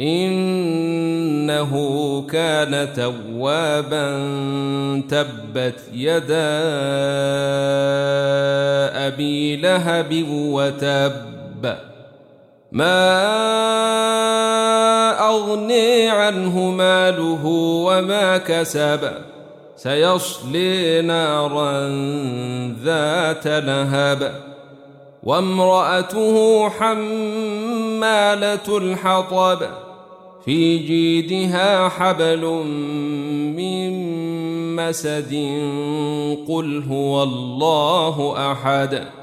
إنه كان توابا تبت يدا أبي لهب وتب ما أغني عنه ماله وما كسب سيصلي نارا ذات لهب وامرأته حمالة الحطب في جيدها حبل من مسد قل هو الله أحد